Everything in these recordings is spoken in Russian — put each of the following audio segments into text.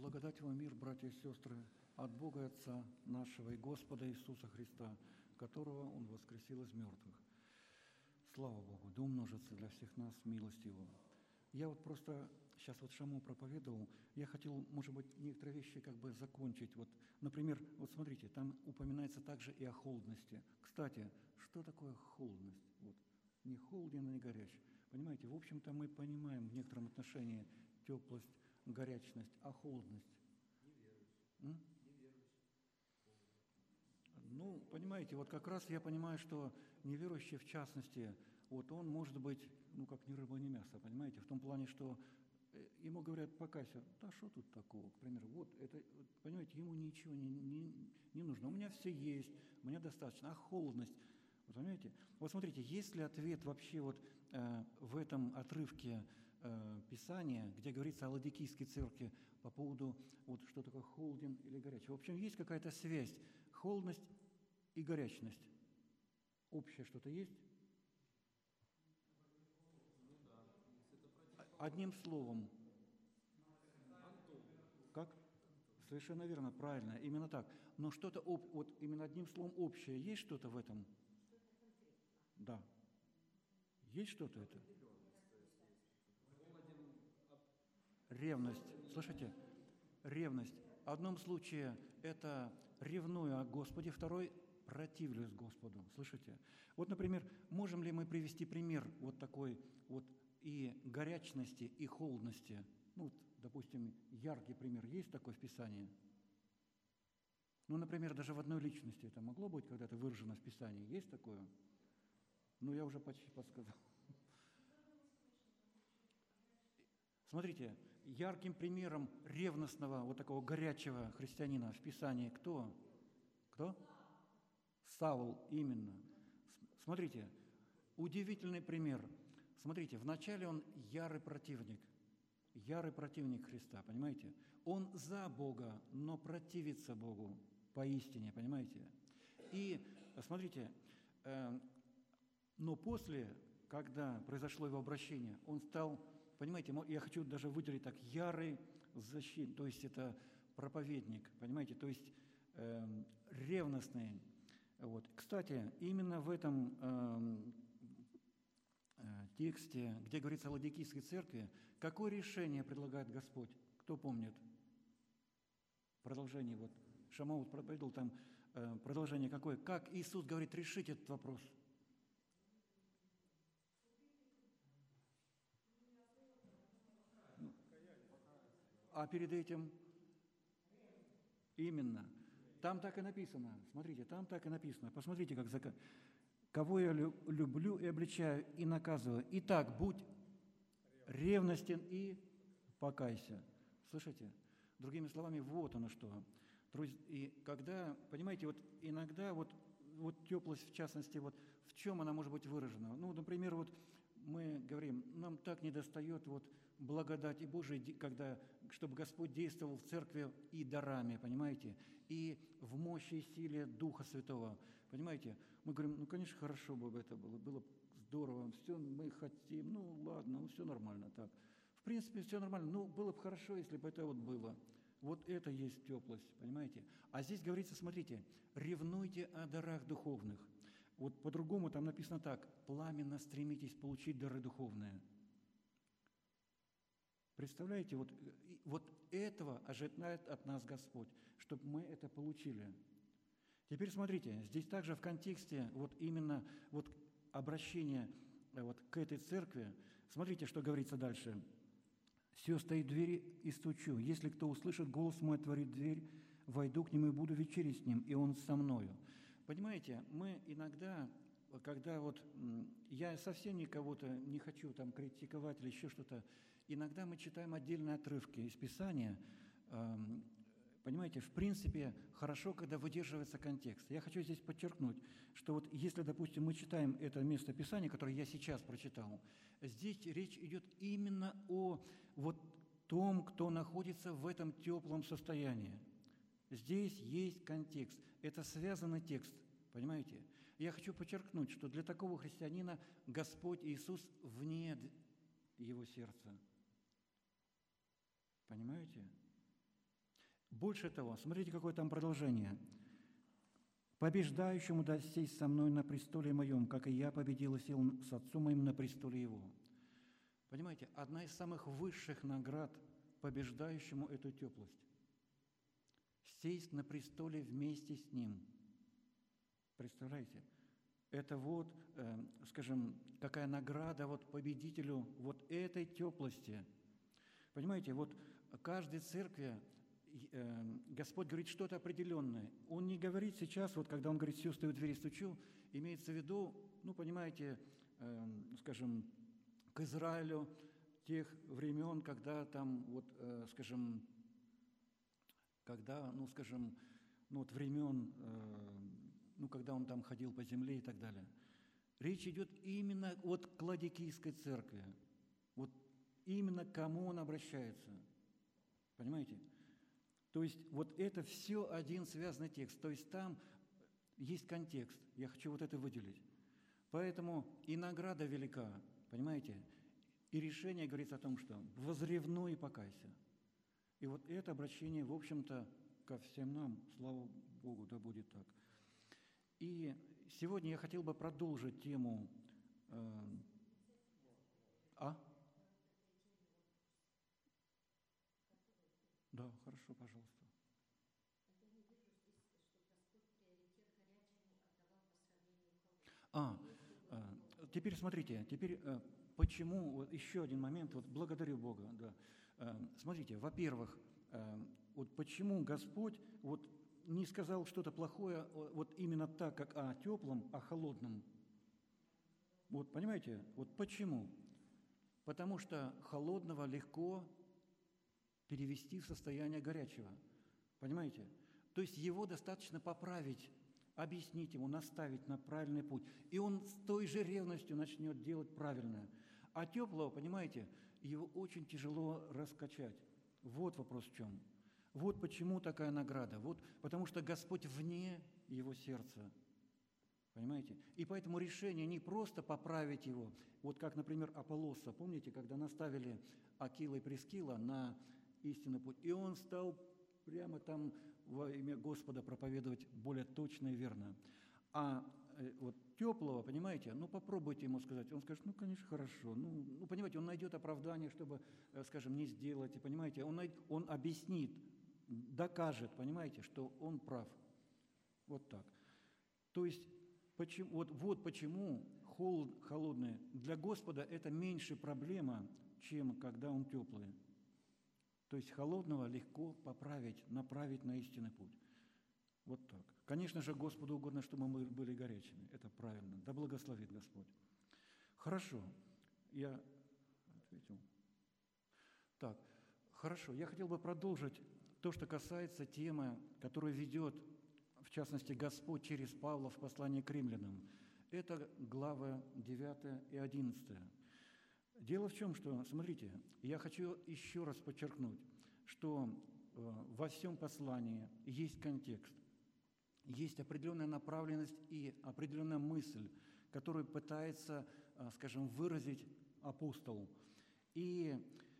Благодать вам, мир, братья и сестры, от Бога и Отца нашего и Господа Иисуса Христа, которого Он воскресил из мертвых. Слава Богу, да умножится для всех нас милость Его. Я вот просто сейчас вот Шаму проповедовал, я хотел, может быть, некоторые вещи как бы закончить. Вот, например, вот смотрите, там упоминается также и о холодности. Кстати, что такое холодность? Вот, не холоден, не горяч. Понимаете, в общем-то мы понимаем в некотором отношении теплость, горячность, а холодность? Неверующий. Ну, понимаете, вот как раз я понимаю, что неверующий, в частности, вот он может быть, ну, как ни рыба, ни мясо, понимаете, в том плане, что ему говорят, покайся, да что тут такого, к примеру, вот это, понимаете, ему ничего не нужно, у меня все есть, мне достаточно, а холодность, вы понимаете? Вот смотрите, есть ли ответ вообще вот в этом отрывке Писания, где говорится о Ладикийской церкви по поводу, вот что такое холоден или горячий? В общем, есть какая-то связь, холодность и горячность. Общее что-то есть? Одним словом. Как? Совершенно верно, правильно, именно так. Но что-то, вот именно одним словом общее, есть что-то в этом? Да. Есть что-то это? Ревность. Слышите? Ревность. В одном случае это ревную о Господе, второй противлюсь Господу. Слышите? Вот, например, можем ли мы привести пример вот такой вот и горячности, и холодности? Ну, вот, допустим, яркий пример есть такой в Писании? Ну, например, даже в одной личности это могло быть когда-то выражено в Писании? Есть такое? Ну, я уже почти подсказал. Смотрите, ярким примером ревностного, вот такого горячего христианина в Писании кто? Кто? Саул, именно. Смотрите, удивительный пример. Смотрите, вначале он ярый противник Христа, понимаете? Он за Бога, но противится Богу поистине, понимаете? И, смотрите, но после, когда произошло его обращение, он стал, понимаете, я хочу даже выделить так, ярый защитник, то есть это проповедник, понимаете, то есть ревностный. Вот. Кстати, именно в этом тексте, где говорится о Ладикийской церкви, какое решение предлагает Господь? Кто помнит? Продолжение, вот Шамаут проповедовал там, продолжение какое? Как Иисус говорит решить этот вопрос? А перед этим именно. Там так и написано. Смотрите, там так и написано. Посмотрите, как кого я люблю и обличаю, и наказываю. Итак, будь ревностен и покайся. Слышите? Другими словами, вот оно что. И когда, понимаете, вот иногда вот теплость, в частности, вот в чем она может быть выражена? Ну, например, вот мы говорим, нам так недостает вот благодати Божией, чтобы Господь действовал в церкви и дарами, понимаете, и в мощи и силе Духа Святого, понимаете. Мы говорим, ну, конечно, хорошо бы это было бы здорово, все мы хотим, ну, ладно, ну, все нормально так. В принципе, все нормально, ну, было бы хорошо, если бы это вот было. Вот это есть теплость, понимаете? А здесь говорится, смотрите, ревнуйте о дарах духовных. Вот по-другому там написано так, пламенно стремитесь получить дары духовные. Представляете, вот этого ожидает от нас Господь, чтобы мы это получили. Теперь смотрите, здесь также в контексте вот именно вот обращения вот к этой церкви, смотрите, что говорится дальше. «Сё стоит в двери и стучу. Если кто услышит голос мой, отворит дверь, войду к нему и буду вечерить с ним, и он со мною». Понимаете, мы иногда, когда вот я совсем никого-то не хочу там критиковать или еще что-то, иногда мы читаем отдельные отрывки из Писания, понимаете, в принципе, хорошо, когда выдерживается контекст. Я хочу здесь подчеркнуть, что вот если, допустим, мы читаем это место Писания, которое я сейчас прочитал, здесь речь идет именно о вот том, кто находится в этом теплом состоянии. Здесь есть контекст. Это связанный текст, понимаете? Я хочу подчеркнуть, что для такого христианина Господь Иисус вне его сердца. Понимаете? Больше того, смотрите, какое там продолжение. «Побеждающему да сесть со мной на престоле моем, как и я победил и сел с Отцом моим на престоле его». Понимаете, одна из самых высших наград побеждающему – эту теплость. Сесть на престоле вместе с ним. Представляете? Это вот, скажем, какая награда вот победителю вот этой теплости. Понимаете, вот каждой церкви Господь говорит что-то определенное. Он не говорит сейчас, вот когда Он говорит «сию стою в двери стучу», имеется в виду, ну, понимаете, скажем, к Израилю тех времен, когда там, вот, скажем, когда, ну, скажем, ну, вот времен, ну, когда он там ходил по земле и так далее. Речь идет именно вот к Ладикийской церкви. Вот именно к кому он обращается. Понимаете? То есть вот это все один связанный текст. То есть там есть контекст. Я хочу вот это выделить. Поэтому и награда велика, понимаете? И решение говорится о том, что возревнуй и покайся. И вот это обращение, в общем-то, ко всем нам, слава Богу, да будет так. И сегодня я хотел бы продолжить тему... Да, хорошо, пожалуйста. Теперь смотрите, почему, вот еще один момент, вот благодарю Бога, да. Смотрите, во-первых, вот почему Господь вот не сказал что-то плохое вот именно так, как о теплом, о холодном. Вот понимаете, вот почему? Потому что холодного легко перевести в состояние горячего. Понимаете? То есть его достаточно поправить, объяснить ему, наставить на правильный путь. И он с той же ревностью начнет делать правильное. А теплого, понимаете, его очень тяжело раскачать. Вот вопрос в чем. Вот почему такая награда. Вот потому что Господь вне его сердца. Понимаете? И поэтому решение не просто поправить его, вот как, например, Аполлоса, помните, когда наставили Акила и Прискила на истинный путь, и он стал прямо там во имя Господа проповедовать более точно и верно. А вот теплого, понимаете, ну попробуйте ему сказать, он скажет, ну, конечно, хорошо, ну понимаете, он найдет оправдание, чтобы, скажем, не сделать, и, понимаете, он объяснит, докажет, понимаете, что он прав. Вот так. То есть, вот почему холодный для Господа это меньше проблема, чем когда он теплый. То есть холодного легко поправить, направить на истинный путь. Вот так. Конечно же, Господу угодно, чтобы мы были горячими. Это правильно. Да благословит Господь. Хорошо. Я ответил. Так, хорошо. Я хотел бы продолжить то, что касается темы, которую ведет, в частности, Господь через Павла в послании к римлянам. Это главы 9 и 11. Дело в чем, что, смотрите, я хочу еще раз подчеркнуть, что во всем послании есть контекст, есть определенная направленность и определенная мысль, которую пытается, скажем, выразить апостол. И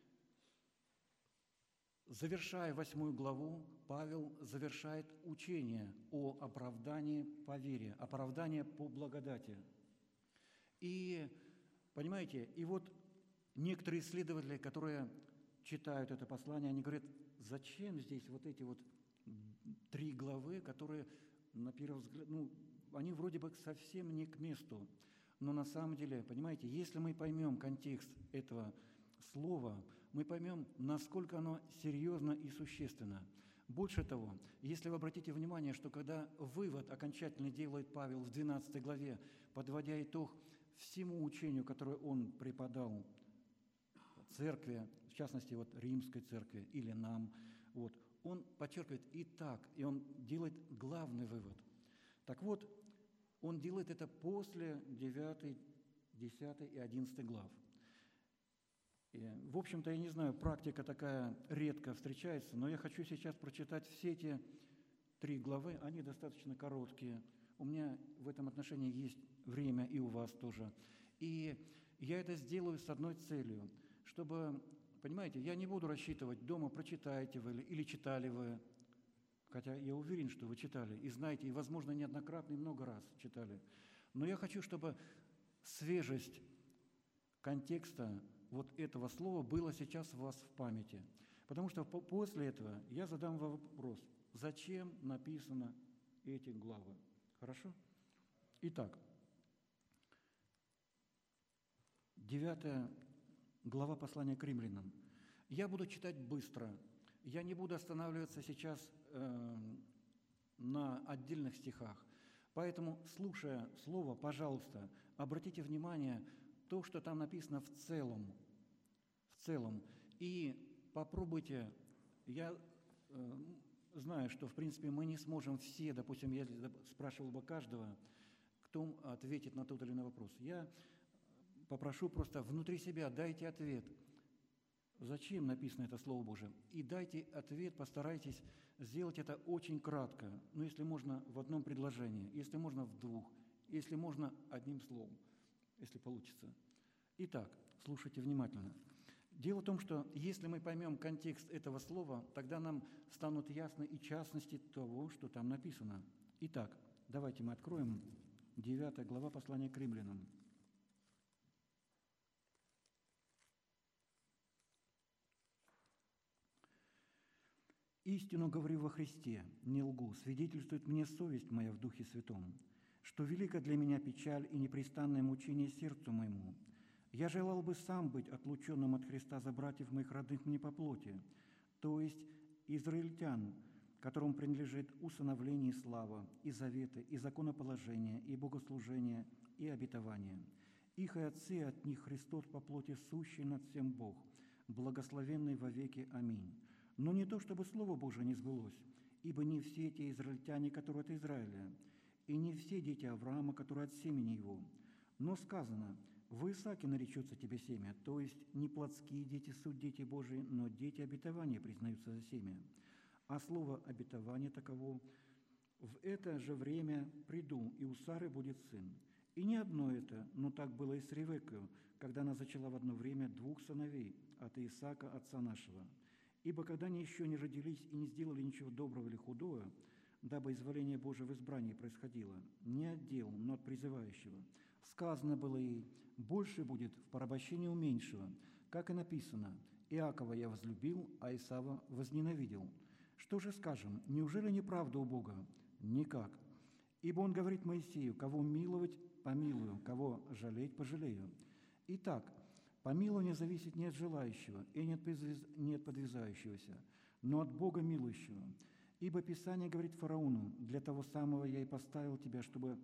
завершая 8 главу, Павел завершает учение о оправдании по вере, оправдании по благодати. И, понимаете, и вот некоторые исследователи, которые читают это послание, они говорят, зачем здесь вот эти вот 3 главы, которые, на первый взгляд, они вроде бы совсем не к месту. Но на самом деле, понимаете, если мы поймем контекст этого слова, мы поймем, насколько оно серьезно и существенно. Больше того, если вы обратите внимание, что когда вывод окончательно делает Павел в 12 главе, подводя итог всему учению, которое он преподал церкви, в частности, вот Римской церкви или нам, вот, он подчеркивает и так, и он делает главный вывод. Так вот, он делает это после 9, 10 и 11 глав. И, в общем-то, я не знаю, практика такая редко встречается, но я хочу сейчас прочитать все эти 3 главы, они достаточно короткие. У меня в этом отношении есть время, и у вас тоже. И я это сделаю с одной целью, чтобы, понимаете, я не буду рассчитывать, дома прочитаете вы или читали вы хотя я уверен, что вы читали и знаете, и, возможно, неоднократно и много раз читали. Но я хочу, чтобы свежесть контекста вот этого слова было сейчас у вас в памяти. Потому что после этого я задам вам вопрос, зачем написаны эти главы? Хорошо? Итак, 9 глава послания к римлянам. Я буду читать быстро. Я не буду останавливаться сейчас на отдельных стихах. Поэтому, слушая слово, пожалуйста, обратите внимание то, что там написано в целом. И попробуйте, я знаю, что, в принципе, мы не сможем все, допустим, я спрашивал бы каждого, кто ответит на тот или иной вопрос. Я попрошу просто внутри себя, дайте ответ, зачем написано это Слово Божие. И дайте ответ, постарайтесь сделать это очень кратко, ну, если можно, в одном предложении, если можно, в двух, если можно, одним словом, если получится. Итак, слушайте внимательно. Дело в том, что если мы поймем контекст этого слова, тогда нам станут ясны и частности того, что там написано. Итак, давайте мы откроем 9 глава послания к римлянам. «Истину говорю во Христе, не лгу, свидетельствует мне совесть моя в Духе Святом, что велика для меня печаль и непрестанное мучение сердцу моему. Я желал бы сам быть отлученным от Христа за братьев моих родных мне по плоти, то есть израильтян, которым принадлежит усыновление и слава, и заветы, и законоположение, и богослужение, и обетование. Их и отцы от них Христос по плоти сущий над всем Бог, благословенный вовеки. Аминь. Но не то, чтобы Слово Божие не сбылось, ибо не все те израильтяне, которые от Израиля, и не все дети Авраама, которые от семени его. Но сказано, в Исааке наречется тебе семя, то есть не плотские дети суть дети Божии, но дети обетования признаются за семя. А слово обетование таково, в это же время приду, и у Сары будет сын. И не одно это, но так было и с Ревеккой, когда она зачала в одно время 2 сыновей от Исаака, отца нашего. Ибо когда они еще не родились и не сделали ничего доброго или худого, дабы изволение Божие в избрании происходило, не от дел, но от призывающего, сказано было ей, больше будет в порабощении у меньшего, как и написано, Иакова я возлюбил, а Исава возненавидел. Что же скажем, неужели неправда у Бога? Никак. Ибо он говорит Моисею, кого миловать, помилую, кого жалеть, пожалею. Итак, помилование зависит не от желающего и не от подвязающегося, но от Бога милующего. Ибо Писание говорит фараону, для того самого я и поставил тебя, чтобы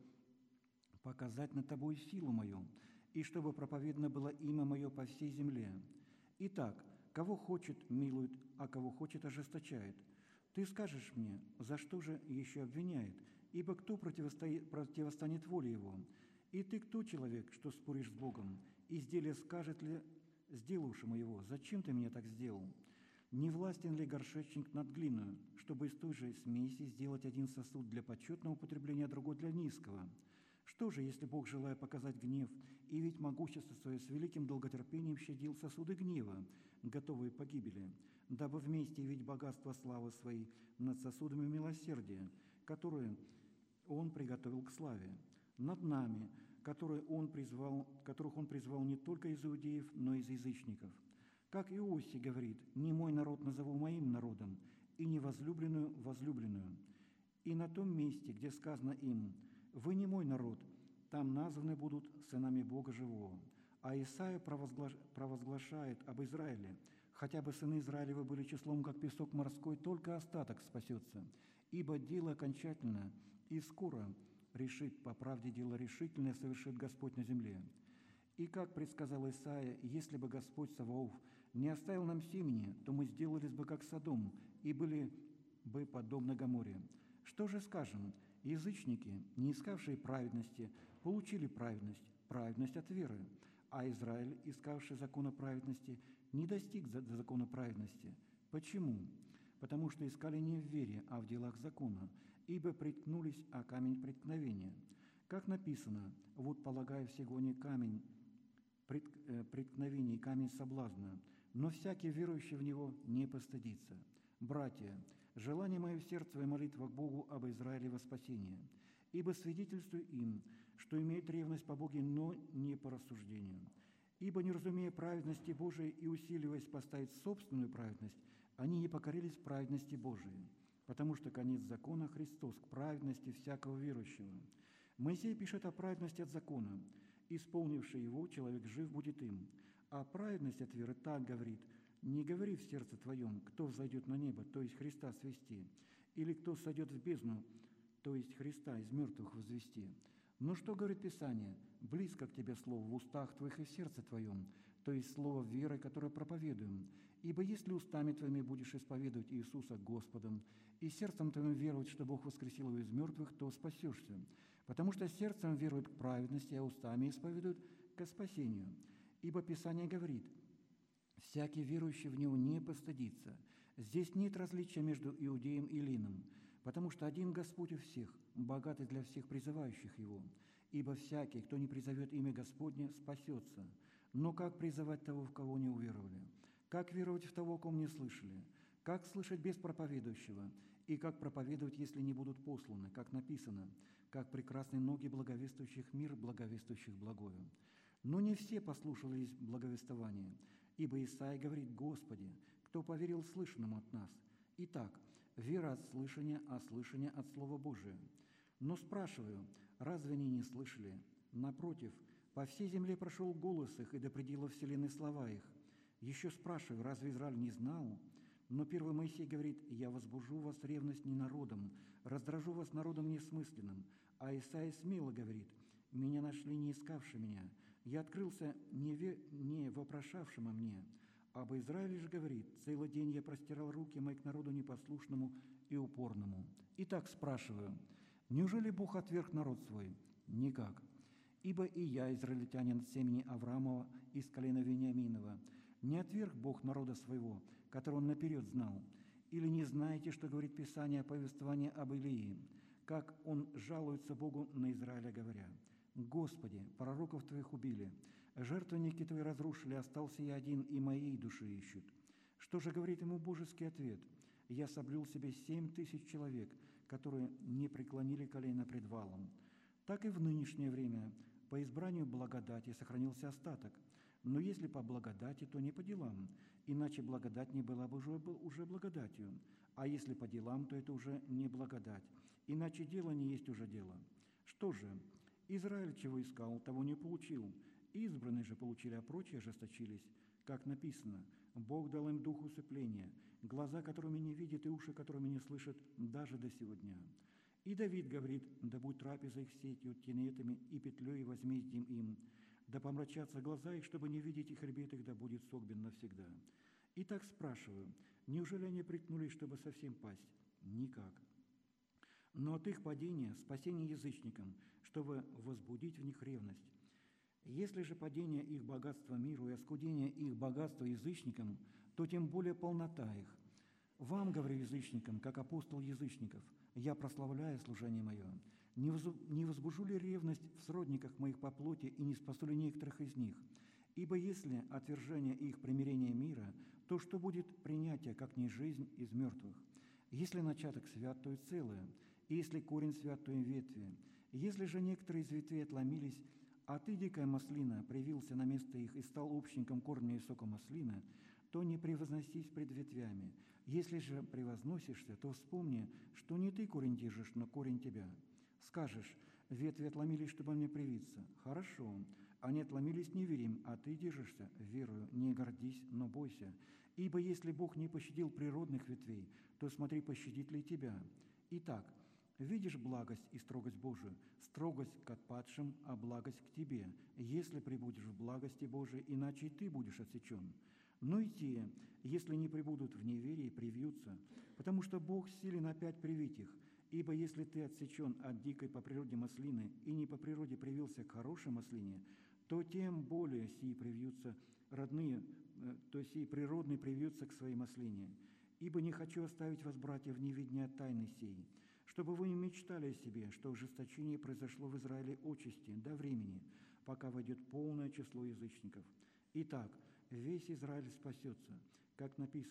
показать над тобой силу мою, и чтобы проповедано было имя мое по всей земле. Итак, кого хочет, милует, а кого хочет, ожесточает. Ты скажешь мне, за что же еще обвиняет? Ибо кто противостанет воле его? И ты кто, человек, что споришь с Богом? Изделие скажет ли сделавшему его, зачем ты меня так сделал? Не властен ли горшечник над глиною, чтобы из той же смеси сделать один сосуд для почетного употребления, а другой для низкого? Что же, если Бог, желая показать гнев, и ведь могущество свое с великим долготерпением щадил сосуды гнева, готовые к погибели, дабы вместе явить богатство славы своей над сосудами милосердия, которые Он приготовил к славе, над нами, которых Он призвал не только из иудеев, но и из язычников. Как Иосия говорит, «Не мой народ назову моим народом, и невозлюбленную возлюбленную». И на том месте, где сказано им, «Вы не мой народ», там названы будут сынами Бога живого. А Исаия провозглашает об Израиле, хотя бы сыны Израилевы были числом, как песок морской, только остаток спасется, ибо дело окончательно и скоро решит, по правде дело решительное совершит Господь на земле. И как предсказал Исаия, если бы Господь Саваоф не оставил нам семени, то мы сделались бы как Содом и были бы подобны Гоморре. Что же скажем? Язычники, не искавшие праведности, получили праведность, праведность от веры, а Израиль, искавший закона праведности, не достиг закона праведности. Почему? Потому что искали не в вере, а в делах закона, ибо приткнулись о камень преткновения. Как написано, вот полагаю всего не камень преткновения и камень соблазна, но всякий верующий в него не постыдится. Братья, желание мое в сердце и молитва к Богу об Израиле во спасение, ибо свидетельствую им, что имеют ревность по Боге, но не по рассуждению. Ибо, не разумея праведности Божией и усиливаясь поставить собственную праведность, они не покорились праведности Божией, потому что конец закона Христос к праведности всякого верующего. Моисей пишет о праведности от закона. Исполнивший его, человек жив будет им. А праведность от веры так говорит: не говори в сердце твоем, кто взойдет на небо, то есть Христа свести, или кто сойдет в бездну, то есть Христа из мертвых возвести. Но что говорит Писание? Близко к тебе слово в устах твоих и в сердце твоем, то есть слово веры, которое проповедуем. Ибо если устами твоими будешь исповедовать Иисуса Господом и сердцем твоим веровать, что Бог воскресил его из мертвых, то спасешься. Потому что сердцем веруют к праведности, а устами исповедуют ко спасению. Ибо Писание говорит: всякий верующий в Него не постыдится. Здесь нет различия между иудеем и эллином, потому что один Господь у всех, богатый для всех призывающих Его. Ибо всякий, кто не призовет имя Господне, спасется. Но как призывать того, в кого не уверовали? Как веровать в того, о ком не слышали? Как слышать без проповедующего? И как проповедовать, если не будут посланы? Как написано: как прекрасны ноги благовествующих мир, благовествующих благою. Но не все послушались благовествования, ибо Исаия говорит: Господи, кто поверил слышанному от нас? Итак, вера от слышания, а слышание от Слова Божия. Но спрашиваю, разве они не слышали? Напротив, по всей земле прошел голос их, и до предела вселенной слова их. Еще спрашиваю, разве Израиль не знал? Но первый Моисей говорит: «Я возбужу вас ревность не народом, раздражу вас народом несмысленным». А Исаия смело говорит: «Меня нашли не искавши меня, я открылся не вопрошавшим о мне». Об Израиле же говорит: «Целый день я простирал руки мои к народу непослушному и упорному». Итак, спрашиваю, неужели Бог отверг народ свой? Никак. Ибо и я, израильтянин от семени Авраамова из колена Вениаминова, не отверг Бог народа своего, которого он наперед знал. Или не знаете, что говорит Писание о повествовании об Илии, как он жалуется Богу на Израиля, говоря: «Господи, пророков Твоих убили, жертвенники Твои разрушили, остался я один, и моей души ищут». Что же говорит ему божеский ответ? «Я соблюл себе 7000 человек, которые не преклонили колено пред валом». Так и в нынешнее время по избранию благодати сохранился остаток. Но если по благодати, то не по делам, иначе благодать не была бы уже благодатью. А если по делам, то это уже не благодать, иначе дело не есть уже дело. Что же? Израиль чего искал, того не получил. Избранные же получили, а прочие ожесточились. Как написано: «Бог дал им дух усыпления, глаза, которыми не видят, и уши, которыми не слышат, даже до сего дня». И Давид говорит: «Да будь трапеза их сетью, тенетами и петлей возмездием им, да помрачатся глаза их, чтобы не видеть, и хребет их да будет согбен навсегда». Итак, спрашиваю, неужели они приткнулись, чтобы совсем пасть? Никак. Но от их падения спасение язычникам, чтобы возбудить в них ревность. Если же падение их богатства миру и оскудение их богатства язычникам, то тем более полнота их. Вам, говорю язычникам, как апостол язычников, я прославляю служение мое. Не возбужу ли ревность в сродниках моих по плоти и не спасу ли некоторых из них? Ибо если отвержение их примирение мира, то что будет принятие, как не жизнь из мертвых? Если начаток свят, то и целое, и если корень свят, то и ветви. Если же некоторые из ветвей отломились, а ты, дикая маслина, привился на место их и стал общником корня и сока маслины, то не превозносись пред ветвями. Если же превозносишься, то вспомни, что не ты корень держишь, но корень тебя. Скажешь: ветви отломились, чтобы мне привиться. Хорошо, они отломились неверием, а ты держишься верою. Не гордись, но бойся. Ибо если Бог не пощадил природных ветвей, то смотри, пощадит ли тебя. Итак, видишь благость и строгость Божию, строгость к отпадшим, а благость к тебе, если пребудешь в благости Божией, иначе и ты будешь отсечен. Но и те, если не пребудут в неверии, привьются, потому что Бог силен опять привить их. Ибо если ты отсечен от дикой по природе маслины и не по природе привился к хорошей маслине, то тем более сии привьются родные, то сии природные привьются к своей маслине. Ибо не хочу оставить вас, братья, в неведении от тайны сей, чтобы вы не мечтали о себе, что ожесточение произошло в Израиле отчасти до времени, пока войдет полное число язычников. Итак, весь Израиль спасется, как написано: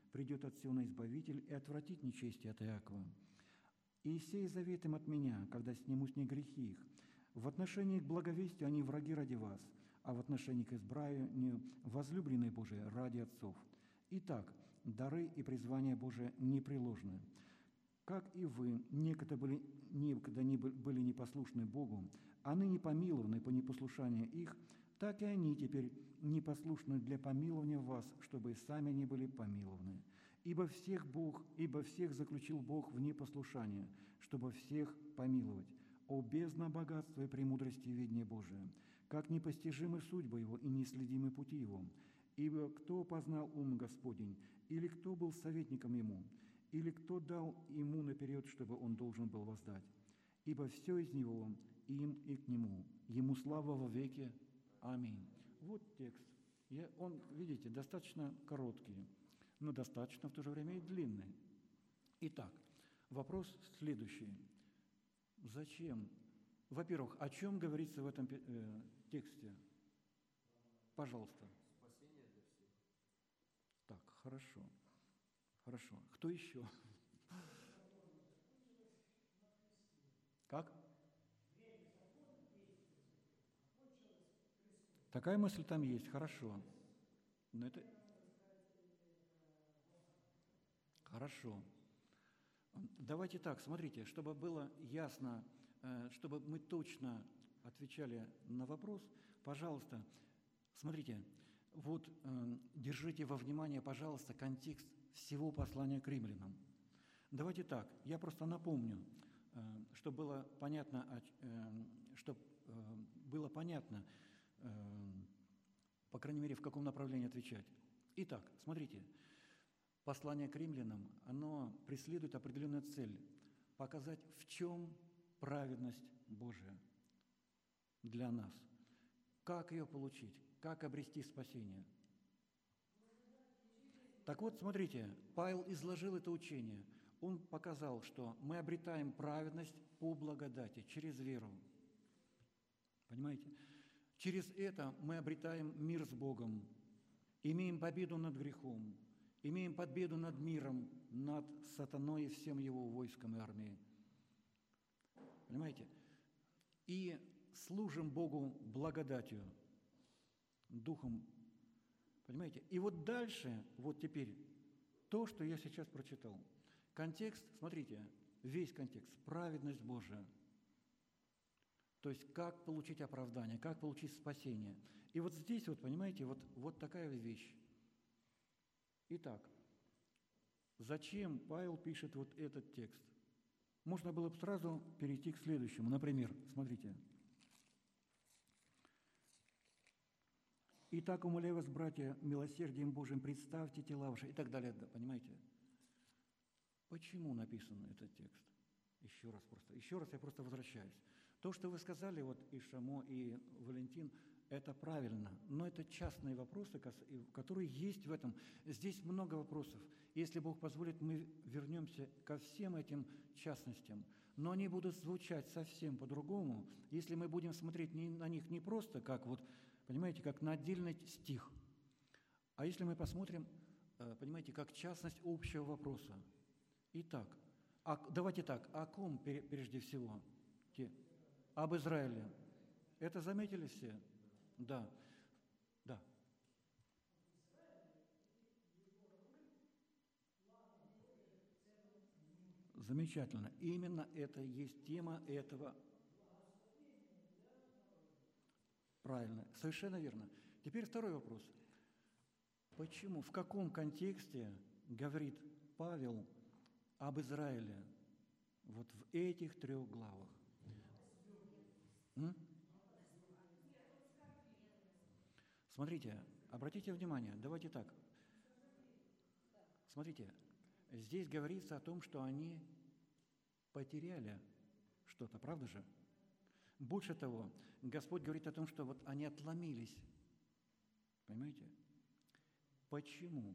придет от Сиона Избавитель и отвратит нечестие от Иакова. И сей завет им от меня, когда сниму с них грехи их. В отношении к благовестию они враги ради вас, а в отношении к избранию возлюбленные Божии ради отцов. Итак, дары и призвания Божие непреложны. Как и вы некогда были непослушны Богу, а ныне помилованы по непослушанию их, так и они теперь непослушны для помилования вас, чтобы и сами не были помилованы. Ибо всех заключил Бог в непослушание, чтобы всех помиловать. О бездна богатства и премудрости и ведения Божия, как непостижимы судьбы Его и неследимы пути Его. Ибо кто познал ум Господень, или кто был советником Ему, или кто дал Ему наперед, чтобы Он должен был воздать? Ибо все из Него, им и к Нему. Ему слава во веки. Аминь. Вот текст. Он, видите, достаточно короткий, но достаточно в то же время и длинный. Итак, вопрос следующий. Зачем? Во-первых, о чем говорится в этом тексте? Пожалуйста. Спасение для всех. Так, хорошо. Хорошо. Кто еще? Как? Такая мысль там есть, хорошо. Но это... Хорошо. Давайте так, смотрите, чтобы было ясно, чтобы мы точно отвечали на вопрос, пожалуйста, смотрите, вот держите во внимание, пожалуйста, контекст всего послания к римлянам. Давайте так, я просто напомню, чтобы было понятно, по крайней мере, в каком направлении отвечать. Итак, смотрите, послание к римлянам, оно преследует определенную цель – показать, в чем праведность Божия для нас, как ее получить, как обрести спасение. Так вот, смотрите, Павел изложил это учение. Он показал, что мы обретаем праведность по благодати, через веру. Понимаете? Через это мы обретаем мир с Богом, имеем победу над грехом, имеем победу над миром, над сатаной и всем его войском и армией. Понимаете? И служим Богу благодатью, духом. Понимаете? И вот дальше, вот теперь, то, что я сейчас прочитал. Контекст, смотрите, весь контекст, праведность Божия. То есть, как получить оправдание, как получить спасение. И вот здесь, вот, понимаете, вот такая вещь. Итак, зачем Павел пишет вот этот текст? Можно было бы сразу перейти к следующему. Например, смотрите. «Итак, умоляю вас, братья, милосердием Божиим представьте тела ваши» и так далее, понимаете? Почему написан этот текст? Еще раз я просто возвращаюсь. То, что вы сказали, вот и Шамо, и Валентин, это правильно, но это частные вопросы, которые есть в этом. Здесь много вопросов. Если Бог позволит, мы вернемся ко всем этим частностям, но они будут звучать совсем по-другому, если мы будем смотреть на них не просто как вот, понимаете, как на отдельный стих, а если мы посмотрим, понимаете, как частность общего вопроса. Итак, давайте так, о ком прежде всего? Об Израиле. Это заметили все? Да. Да. Замечательно. Именно это и есть тема этого. Правильно. Совершенно верно. Теперь второй вопрос. Почему, в каком контексте говорит Павел об Израиле вот в этих 3 главах? Смотрите, обратите внимание, давайте так. Смотрите, здесь говорится о том, что они потеряли что-то, правда же? Больше того, Господь говорит о том, что вот они отломились. Понимаете? Почему?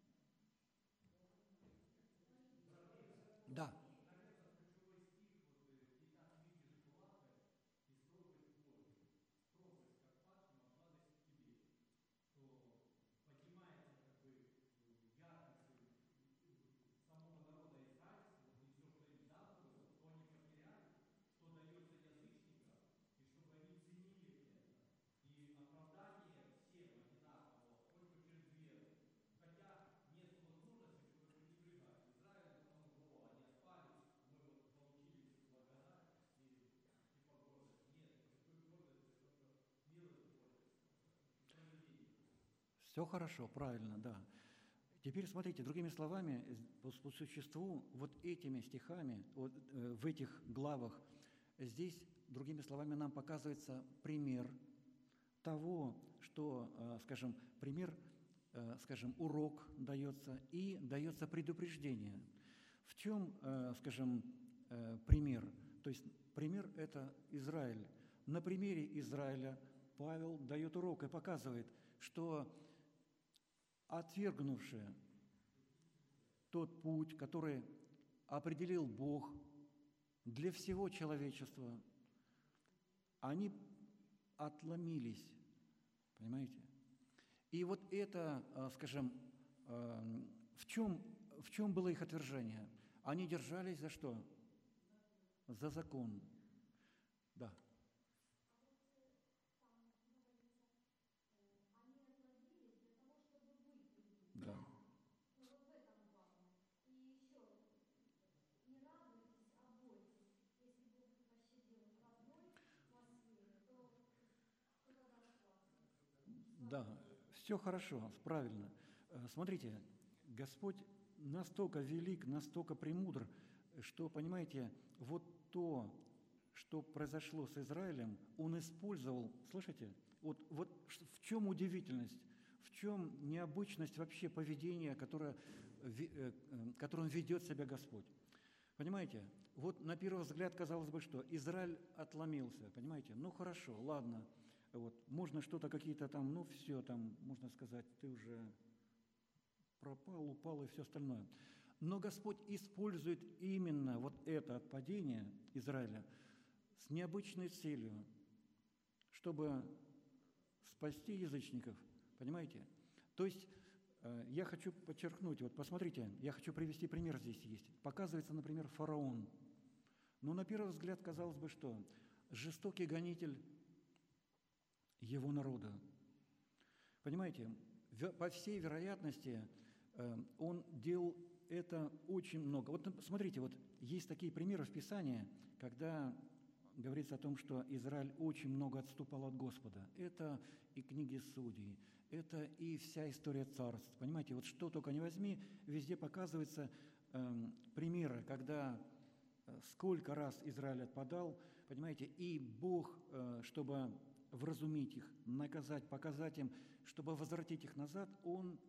Да. Все хорошо, правильно, да. Теперь смотрите, другими словами, по существу, вот этими стихами, вот, в этих главах, здесь, другими словами, нам показывается пример того, что, скажем, пример, скажем, урок дается и дается предупреждение. В чем, скажем, пример? То есть пример – это Израиль. На примере Израиля Павел дает урок и показывает, что отвергнувшие тот путь, который определил Бог для всего человечества, они отломились, понимаете? И вот это, скажем, в чем было их отвержение? Они держались за что? За закон. Да. Да. Да, все хорошо, правильно. Смотрите, Господь настолько велик, настолько премудр, что, понимаете, вот то, что произошло с Израилем, Он использовал, слышите, вот в чем удивительность, в чем необычность вообще поведения, которым ведет себя Господь. Понимаете, вот на первый взгляд казалось бы, что Израиль отломился, понимаете, ну хорошо, ладно, вот, можно что-то какие-то там, ну все там, можно сказать, ты уже пропал, упал и все остальное. Но Господь использует именно вот это отпадение Израиля с необычной целью, чтобы спасти язычников, понимаете? То есть я хочу подчеркнуть, вот посмотрите, я хочу привести пример здесь есть. Показывается, например, фараон. Но на первый взгляд казалось бы, что жестокий гонитель его народа. Понимаете, по всей вероятности он делал это очень много. Вот смотрите, вот есть такие примеры в Писании, когда говорится о том, что Израиль очень много отступал от Господа. Это и книги Судей, это и вся история царств. Понимаете, вот что только не возьми, везде показываются примеры, когда сколько раз Израиль отпадал, понимаете, и Бог, чтобы вразумить их, наказать, показать им, чтобы возвратить их назад, Он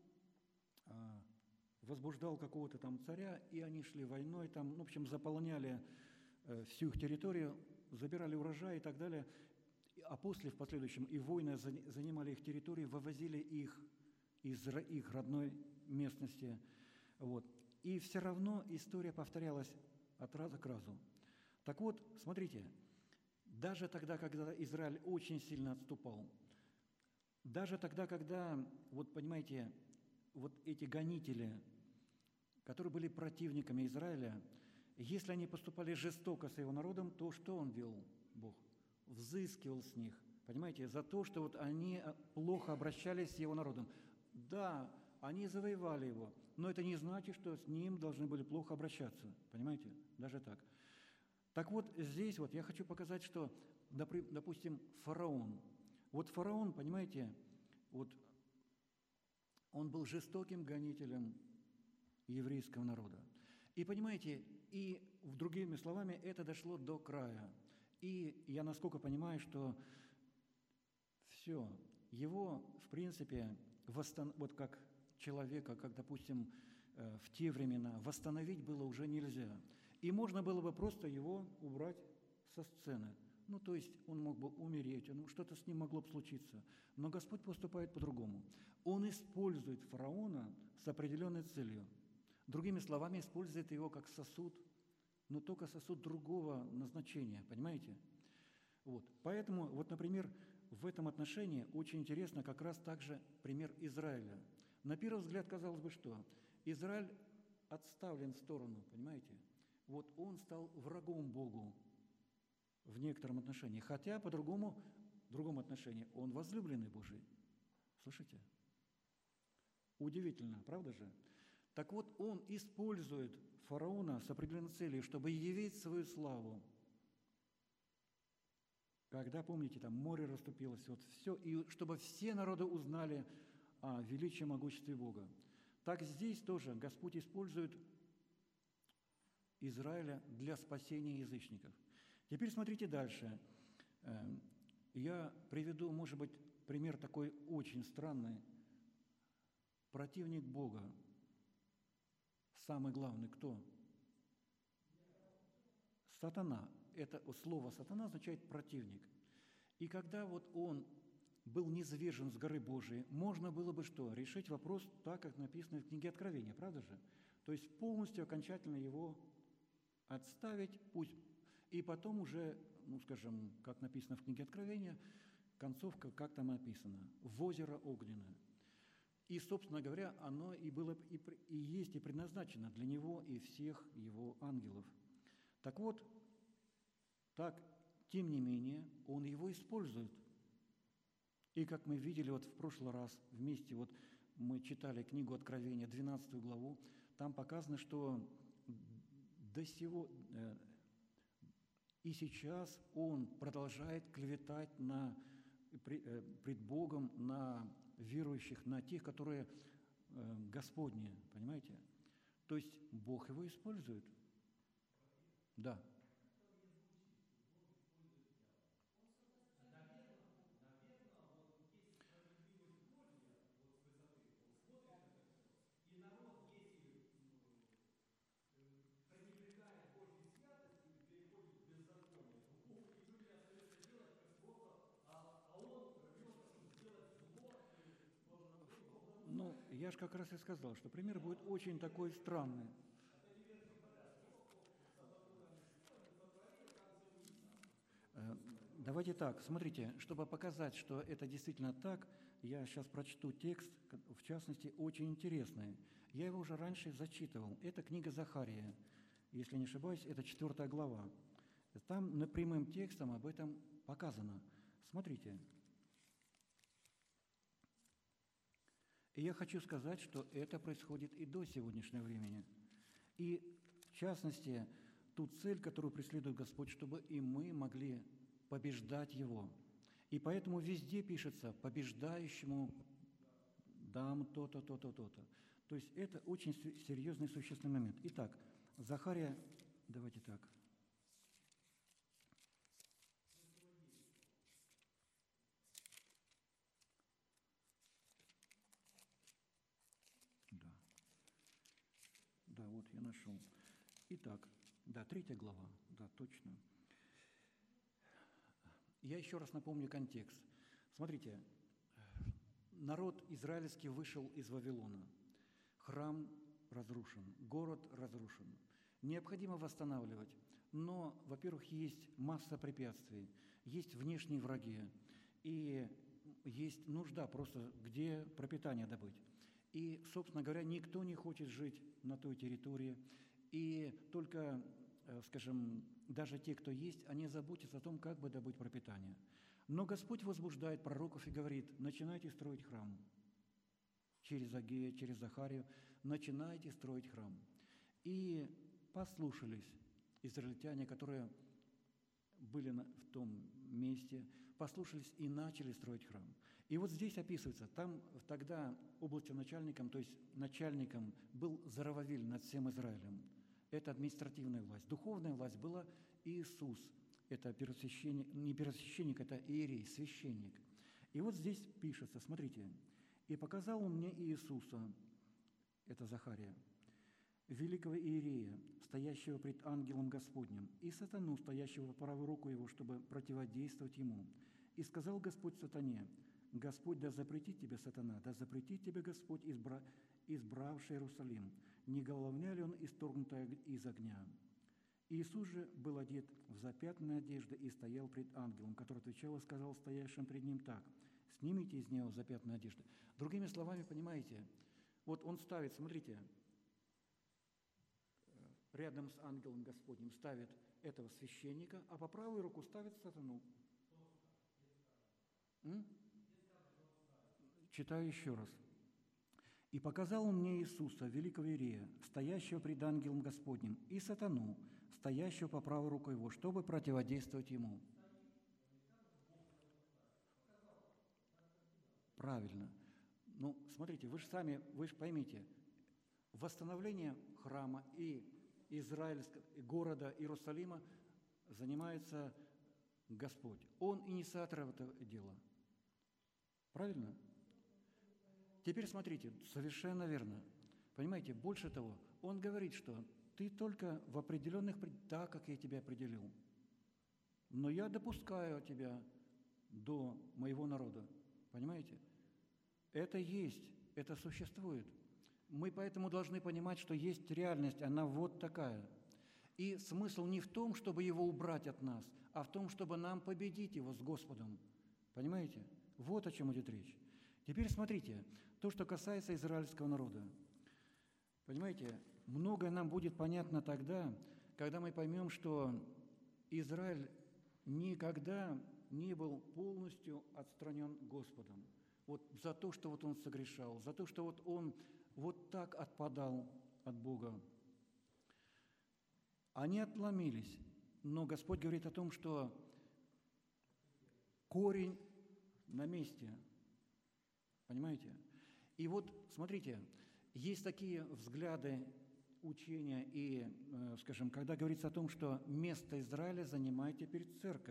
возбуждал какого-то там царя, и они шли войной, там, в общем, заполняли всю их территорию, забирали урожай и так далее, а после, в последующем, и войны занимали их территории, вывозили их из их родной местности. Вот. И все равно история повторялась от раза к разу. Так вот, смотрите, даже тогда, когда Израиль очень сильно отступал, даже тогда, когда, вот понимаете, вот эти гонители, которые были противниками Израиля, если они поступали жестоко с его народом, то что он делал, Бог? Взыскивал с них, понимаете, за то, что вот они плохо обращались с его народом. Да, они завоевали его, но это не значит, что с ним должны были плохо обращаться, понимаете, даже так. Так вот, здесь вот я хочу показать, что, допустим, фараон. Вот фараон, понимаете, вот он был жестоким гонителем еврейского народа. И, понимаете, и, другими словами, это дошло до края. И я насколько понимаю, что все, его, в принципе, вот как человека, как, допустим, в те времена, восстановить было уже нельзя. И можно было бы просто его убрать со сцены. Ну, то есть он мог бы умереть, что-то с ним могло бы случиться. Но Господь поступает по-другому. Он использует фараона с определенной целью. Другими словами, использует его как сосуд, но только сосуд другого назначения, понимаете? Вот. Поэтому, вот, например, в этом отношении очень интересно как раз также пример Израиля. На первый взгляд казалось бы, что Израиль отставлен в сторону, понимаете? Вот он стал врагом Богу в некотором отношении, хотя в другом отношении он возлюбленный Божий. Слышите? Удивительно, правда же? Так вот, он использует фараона с определенной целью, чтобы явить свою славу. Когда, помните, там море расступилось, вот все, и чтобы все народы узнали о величии и могуществе Бога. Так здесь тоже Господь использует Израиля для спасения язычников. Теперь смотрите дальше. Я приведу, может быть, пример такой очень странный. Противник Бога. Самый главный кто? Сатана. Это слово «сатана» означает «противник». И когда вот он был низвержен с горы Божией, можно было бы что? Решить вопрос так, как написано в книге Откровения, правда же? То есть полностью, окончательно его отставить, пусть, и потом уже, ну, скажем, как написано в книге Откровения, концовка, как там написано, в озеро огненное. И, собственно говоря, оно и было, и есть, и предназначено для него и всех его ангелов. Так вот, так, тем не менее, он его использует. И как мы видели вот в прошлый раз вместе, вот мы читали книгу Откровения, 12 главу, там показано, что до сего и сейчас он продолжает клеветать пред Богом на верующих, на тех, которые Господни, понимаете? То есть Бог его использует. Да. Ну, я же как раз и сказал, что пример будет очень такой странный. Давайте так, смотрите, чтобы показать, что это действительно так, я сейчас прочту текст, в частности, очень интересный. Я его уже раньше зачитывал. Это книга Захария, если не ошибаюсь, это 4 глава. Там прямым текстом об этом показано. Смотрите. И я хочу сказать, что это происходит и до сегодняшнего времени. И, в частности, ту цель, которую преследует Господь, чтобы и мы могли побеждать Его. И поэтому везде пишется «побеждающему дам то-то, то-то, то-то». То есть это очень серьезный, существенный момент. Итак, Захария, давайте так. Да, вот я нашел. Итак, да, 3 глава, да, точно. Я еще раз напомню контекст. Смотрите, народ израильский вышел из Вавилона. Храм разрушен, город разрушен. Необходимо восстанавливать. Но, во-первых, есть масса препятствий, есть внешние враги, и есть нужда просто, где пропитание добыть. И, собственно говоря, никто не хочет жить на той территории, и только, скажем, даже те, кто есть, они заботятся о том, как бы добыть пропитание. Но Господь возбуждает пророков и говорит: начинайте строить храм. Через Агея, через Захарию, начинайте строить храм. И послушались израильтяне, которые были в том месте, послушались и начали строить храм. И вот здесь описывается, там тогда областеначальником, то есть начальником был Зарававиль над всем Израилем. Это административная власть. Духовная власть была Иисус. Это первосвященник, не первосвященник, это иерей, священник. И вот здесь пишется, смотрите, «И показал он мне Иисуса», это Захария, «великого иерея, стоящего пред ангелом Господним, и сатану, стоящего по правую руку его, чтобы противодействовать ему. И сказал Господь сатане: Господь да запретит тебе, сатана, да запретит тебе Господь, избравший Иерусалим. Не головня ли он исторгнутая из огня?» Иисус же был одет в запятнанные одежды и стоял пред ангелом, который отвечал и сказал стоящим пред ним так: «Снимите из него запятнанные одежды». Другими словами, понимаете, вот он ставит, смотрите, рядом с ангелом Господним ставит этого священника, а по правую руку ставит сатану. Читаю еще раз. «И показал он мне Иисуса, великого иерея, стоящего пред ангелом Господним, и сатану, стоящего по правой руку его, чтобы противодействовать ему». Правильно. Ну, смотрите, вы же поймите, восстановление храма и израильского города Иерусалима занимается Господь. Он инициатор этого дела. Правильно? Теперь смотрите, совершенно верно. Понимаете, больше того, он говорит, что ты только в определенных, так, как я тебя определил. Но я допускаю тебя до моего народа. Понимаете? Это есть, это существует. Мы поэтому должны понимать, что есть реальность, она вот такая. И смысл не в том, чтобы его убрать от нас, а в том, чтобы нам победить его с Господом. Понимаете? Вот о чем идет речь. Теперь смотрите, то, что касается израильского народа. Понимаете, многое нам будет понятно тогда, когда мы поймем, что Израиль никогда не был полностью отстранен Господом. Вот за то, что вот он согрешал, за то, что вот он вот так отпадал от Бога. Они отломились, но Господь говорит о том, что корень на месте. Понимаете? И вот, смотрите, есть такие взгляды, учения, и, скажем, когда говорится о том, что место Израиля занимает теперь церковь.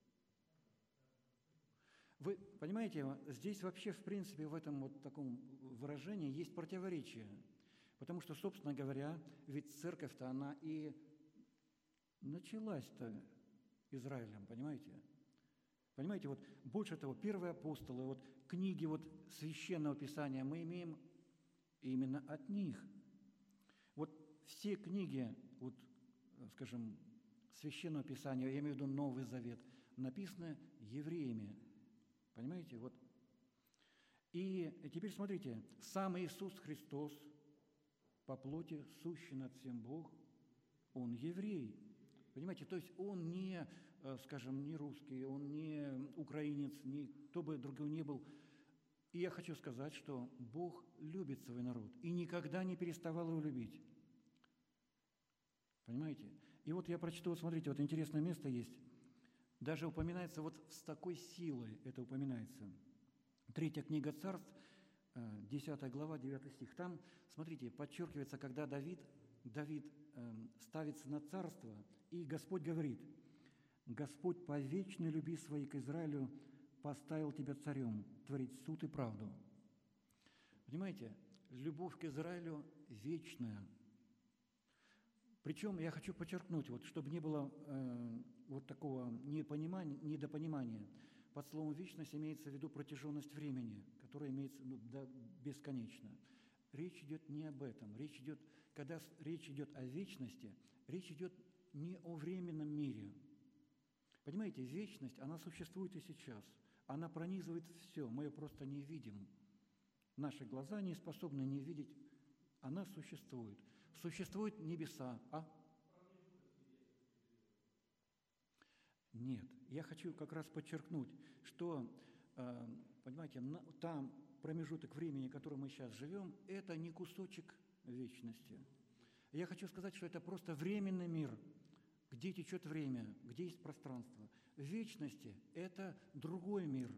Вы понимаете, здесь вообще, в принципе, в этом вот таком выражении есть противоречие. Потому что, собственно говоря, ведь церковь-то, она и началась-то Израилем, понимаете? Понимаете, вот больше того, первые апостолы, вот книги вот Священного Писания мы имеем именно от них. Вот все книги, вот, скажем, Священного Писания, я имею в виду Новый Завет, написаны евреями. Понимаете? Вот. И теперь смотрите, сам Иисус Христос, по плоти сущий над всем Бог, Он еврей. Понимаете? То есть Он не, скажем, не русский, Он не украинец, ни кто бы другой ни был. И я хочу сказать, что Бог любит свой народ и никогда не переставал его любить. Понимаете? И вот я прочту, вот смотрите, вот интересное место есть. Даже упоминается вот с такой силой, это упоминается. 3 книга Царств, 10 глава, 9 стих. Там, смотрите, подчеркивается, когда Давид ставится на царство, и Господь говорит: «Господь по вечной любви своей к Израилю поставил тебя царем, творить суд и правду». Понимаете, любовь к Израилю вечная. Причем я хочу подчеркнуть, вот, чтобы не было вот такого недопонимания. Под словом «вечность» имеется в виду протяженность времени, которая имеется бесконечно. Речь идет не об этом. Когда речь идет о вечности, речь идет не о временном мире. Понимаете, вечность, она существует и сейчас. Она пронизывает все, мы ее просто не видим. Наши глаза не способны не видеть, она существует. Существуют небеса, Нет, я хочу как раз подчеркнуть, что, понимаете, там промежуток времени, в котором мы сейчас живем, это не кусочек вечности. Я хочу сказать, что это просто временный мир, где течет время, где есть пространство. В вечности это другой мир.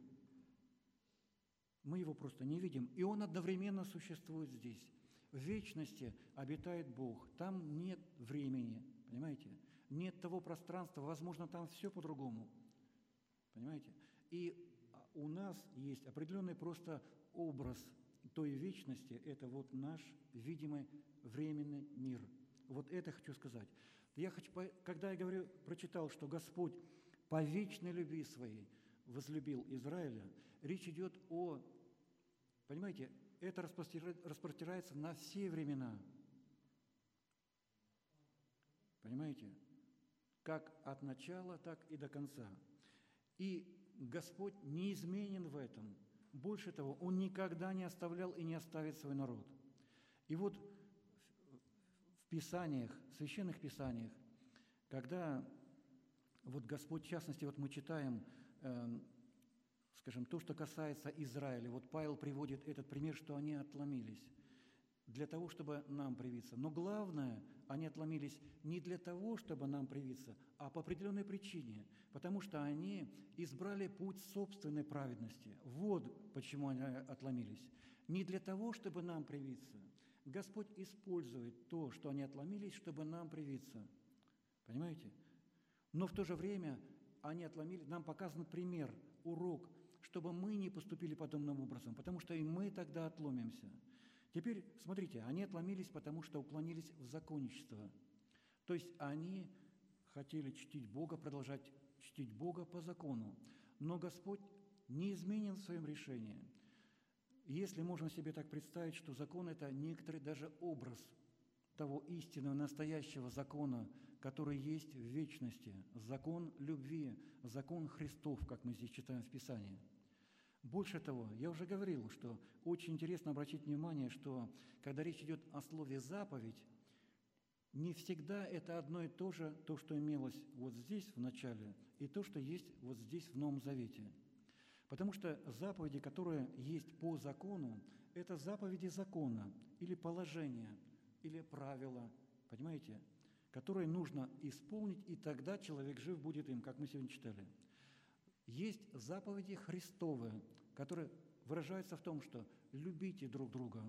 Мы его просто не видим, и он одновременно существует здесь. В вечности обитает Бог, там нет времени, понимаете? Нет того пространства, возможно, там все по-другому, понимаете? И у нас есть определенный просто образ той вечности, это вот наш видимый временный мир. Вот это хочу сказать. Когда я прочитал, что Господь по вечной любви своей возлюбил Израиля, речь идет понимаете, это распростирается на все времена. Понимаете? Как от начала, так и до конца. И Господь неизменен в этом. Больше того, Он никогда не оставлял и не оставит свой народ. И вот в Писаниях, в Священных Писаниях, когда вот Господь, в частности, вот мы читаем, скажем, то, что касается Израиля, вот Павел приводит этот пример, что они отломились для того, чтобы нам привиться. Но главное, они отломились не для того, чтобы нам привиться, а по определенной причине, потому что они избрали путь собственной праведности. Вот почему они отломились. Не для того, чтобы нам привиться. Господь использует то, что они отломились, чтобы нам привиться. Понимаете? Но в то же время они отломили, нам показан пример, урок, чтобы мы не поступили подобным образом, потому что и мы тогда отломимся. Теперь, смотрите, они отломились, потому что уклонились в законничество. То есть они хотели чтить Бога, продолжать чтить Бога по закону. Но Господь не изменен в своем решении. Если можно себе так представить, что закон – это некоторый даже образ того истинного, настоящего закона, который есть в вечности, закон любви, закон Христов, как мы здесь читаем в Писании. Больше того, я уже говорил, что очень интересно обратить внимание, что когда речь идет о слове «заповедь», не всегда это одно и то же, то, что имелось вот здесь в начале, и то, что есть вот здесь в Новом Завете. Потому что заповеди, которые есть по закону, это заповеди закона, или положения, или правила, понимаете, которые нужно исполнить, и тогда человек жив будет им, как мы сегодня читали. Есть заповеди Христовые, которые выражаются в том, что любите друг друга,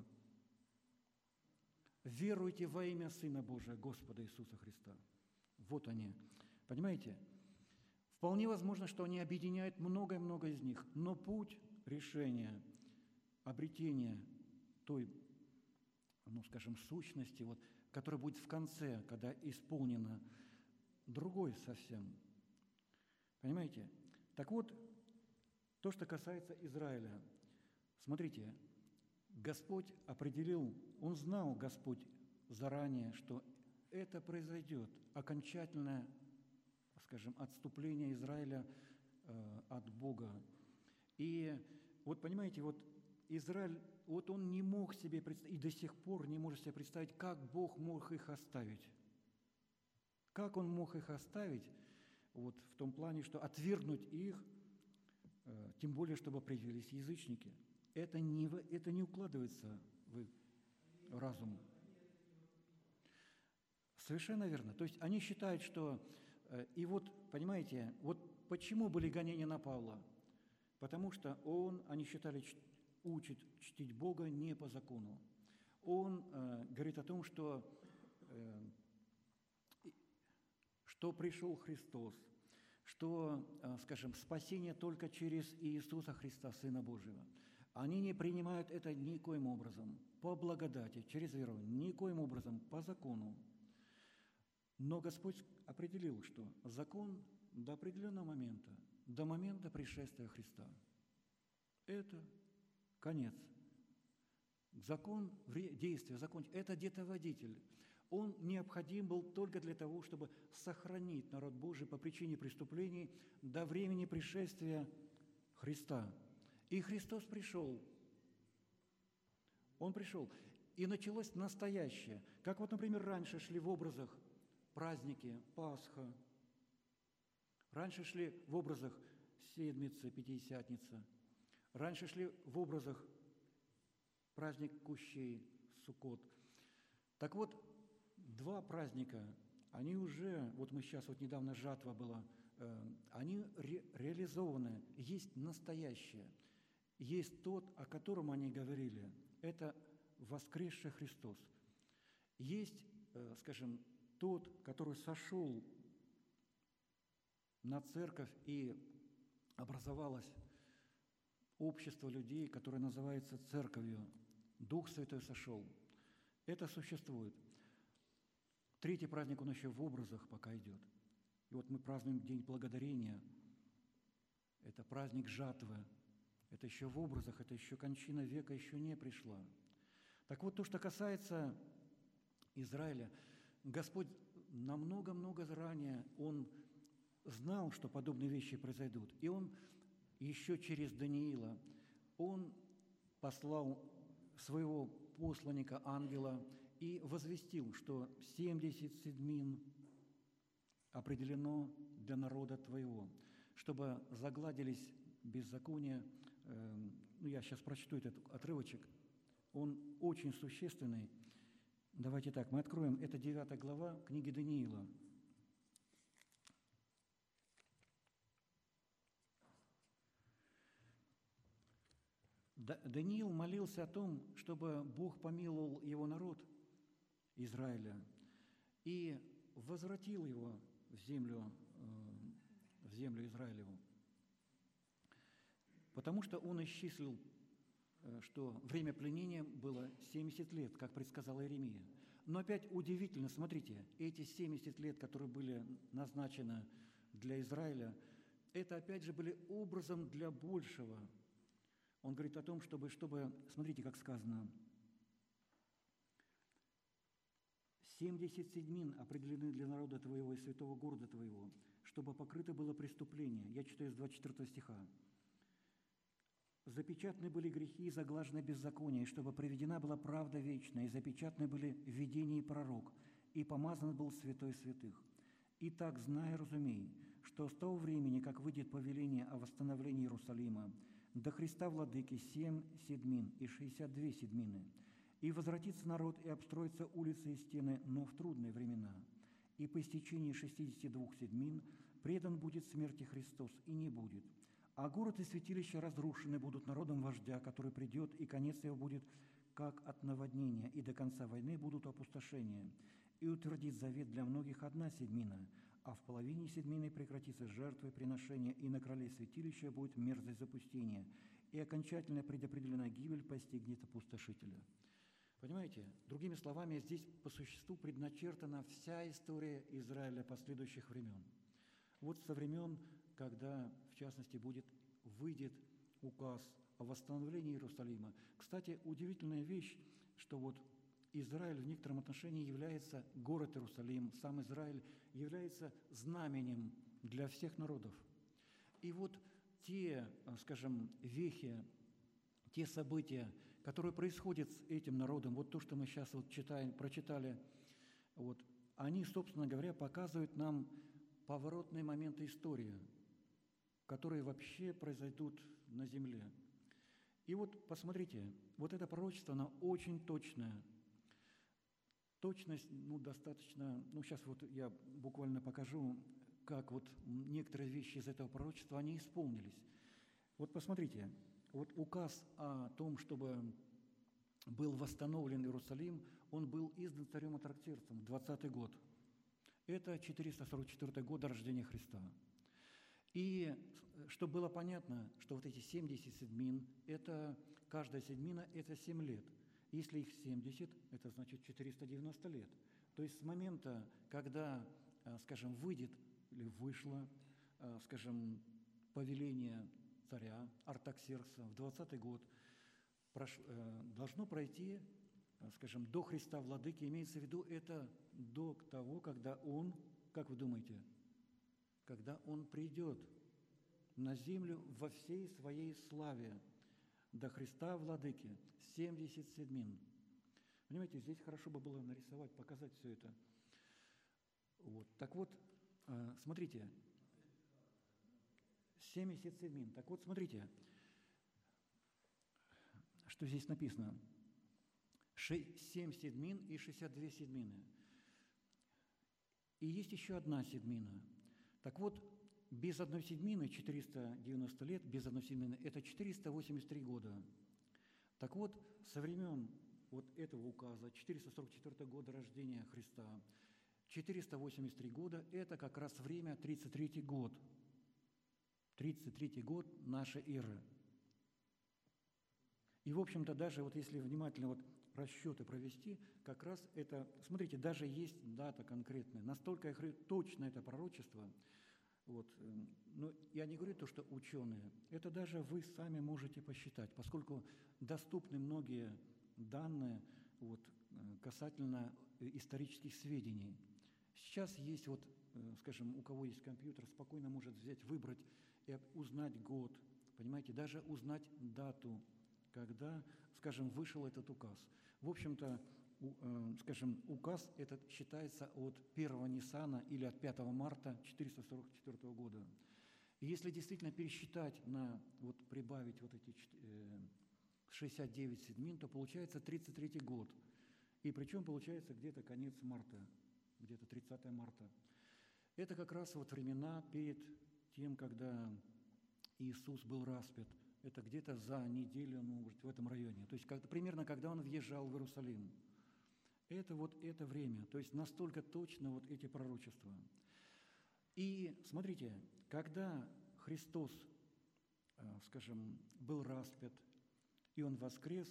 веруйте во имя Сына Божия, Господа Иисуса Христа. Вот они. Понимаете? Вполне возможно, что они объединяют много-много из них, но путь решения, обретения той, скажем, сущности, вот, которая будет в конце, когда исполнена, другой совсем. Понимаете? Так вот, то, что касается Израиля. Смотрите, Господь определил, Он знал, Господь, заранее, что это произойдет, окончательное, скажем, отступление Израиля от Бога. И вот, понимаете, вот Израиль, вот он не мог себе представить, и до сих пор не может себе представить, как Бог мог их оставить. Как Он мог их оставить, вот в том плане, что отвергнуть их, тем более, чтобы привились язычники. Это не укладывается в разум. Совершенно верно. То есть они считают, что... И вот, понимаете, вот почему были гонения на Павла? Потому что он, они считали, учит чтить Бога не по закону. Он говорит о том, что пришел Христос, что, скажем, спасение только через Иисуса Христа, Сына Божьего. Они не принимают это никоим образом, по благодати, через веру, никоим образом, по закону. Но Господь определил, что закон до определенного момента, до момента пришествия Христа, это конец. Закон, действие, закон – это детоводитель. Он необходим был только для того, чтобы сохранить народ Божий по причине преступлений до времени пришествия Христа. И Христос пришел. Он пришел. И началось настоящее. Как вот, например, раньше шли в образах праздники, Пасха. Раньше шли в образах Седмица, Пятидесятница. Раньше шли в образах праздник Кущей, Суккот. Так вот, два праздника, они уже, вот мы сейчас, вот недавно жатва была, они реализованы, есть настоящее. Есть тот, о котором они говорили, это воскресший Христос. Есть, скажем, тот, который сошел на церковь, и образовалось общество людей, которое называется церковью. Дух Святой сошел. Это существует. Третий праздник, он еще в образах пока идет. И вот мы празднуем День Благодарения. Это праздник жатвы. Это еще в образах, это еще кончина века еще не пришла. Так вот, то, что касается Израиля, Господь намного-много ранее, Он знал, что подобные вещи произойдут. И Он еще через Даниила, Он послал своего посланника, ангела, и возвестил, что 70 седмин определено для народа твоего, чтобы загладились беззакония. Я сейчас прочту этот отрывочек. Он очень существенный. Давайте так, мы откроем, это 9 глава книги Даниила. Даниил молился о том, чтобы Бог помиловал его народ Израиля и возвратил его в землю Израилеву, потому что он исчислил, что время пленения было 70 лет, как предсказал Иеремия. Но опять удивительно, смотрите, эти 70 лет, которые были назначены для Израиля, это опять же были образом для большего. Он говорит о том, чтобы, смотрите, как сказано, 70 седьмин определены для народа твоего и святого города твоего, чтобы покрыто было преступление. Я читаю с 24 стиха. Запечатаны были грехи и заглажены беззакония, чтобы приведена была правда вечная, и запечатаны были видение и пророк, и помазан был святой святых. Итак, знай, разумей, что с того времени, как выйдет повеление о восстановлении Иерусалима, до Христа Владыки 7 седмин и 62 седмины, и возвратится народ и обстроятся улицы и стены, но в трудные времена. И по истечении 62 седмин предан будет смерти Христос, и не будет. А город и святилище разрушены будут народом вождя, который придет, и конец его будет как от наводнения, и до конца войны будут опустошения. И утвердит завет для многих 1 седмина, а в половине седмины прекратится жертвы и приношения, и на кроле святилища будет мерзость запустения, и окончательно предопределена гибель постигнет опустошителя». Понимаете? Другими словами, здесь по существу предначертана вся история Израиля последующих времен. Вот со времен, когда, в частности, выйдет указ о восстановлении Иерусалима. Кстати, удивительная вещь, что вот Израиль в некотором отношении является, город Иерусалим, сам Израиль является знаменем для всех народов. И вот те, скажем, вехи, те события, которые происходят с этим народом, вот то, что мы сейчас вот прочитали, вот, они, собственно говоря, показывают нам поворотные моменты истории, которые вообще произойдут на земле. И вот посмотрите, вот это пророчество, оно очень точное. Точность, достаточно, сейчас вот я буквально покажу, как вот некоторые вещи из этого пророчества, они исполнились. Вот посмотрите, вот указ о том, чтобы был восстановлен Иерусалим, он был издан царем Артаксерксом в 20-й год. Это 444 год рождения Христа. И чтобы было понятно, что вот эти 70 седмин, это каждая седмина – это 7 лет. Если их 70, это значит 490 лет. То есть с момента, когда, скажем, выйдет или вышло, скажем, повеление царя Артаксеркса в 20-й год, должно пройти, скажем, до Христа Владыки, имеется в виду это до того, когда он, как вы думаете, когда он придет на землю во всей своей славе, до Христа Владыки, 70 седмин. Понимаете, здесь хорошо бы было нарисовать, показать все это. Вот. Так вот, смотрите, 70 седмин. Так вот, смотрите, что здесь написано. 7 седмин и 62 седмины. И есть еще 1 седмина. Так вот, без 1 седмины 490 лет, без 1 седмины – это 483 года. Так вот, со времен вот этого указа, 444 года рождения Христа, 483 года – это как раз время 33-й год. 33-й год нашей эры. И, в общем-то, даже вот если внимательно вот расчеты провести, как раз это, смотрите, даже есть дата конкретная, настолько точно это пророчество. Вот. Но я не говорю то, что ученые, это даже вы сами можете посчитать, поскольку доступны многие данные вот, касательно исторических сведений. Сейчас есть, вот, скажем, у кого есть компьютер, спокойно может взять, выбрать и узнать год, понимаете, даже узнать дату, когда, скажем, вышел этот указ. В общем-то, скажем, указ этот считается от 1 Ниссана или от 5 марта 444 года. И если действительно пересчитать вот прибавить вот эти 69 седмин, то получается 33-й год. И причем получается где-то конец марта, где-то 30 марта. Это как раз вот времена перед тем, когда Иисус был распят это где-то за неделю, ну, в этом районе. То есть примерно, когда он въезжал в Иерусалим. Это вот это время, то есть настолько точно вот эти пророчества. И смотрите, когда Христос, скажем, был распят, и Он воскрес,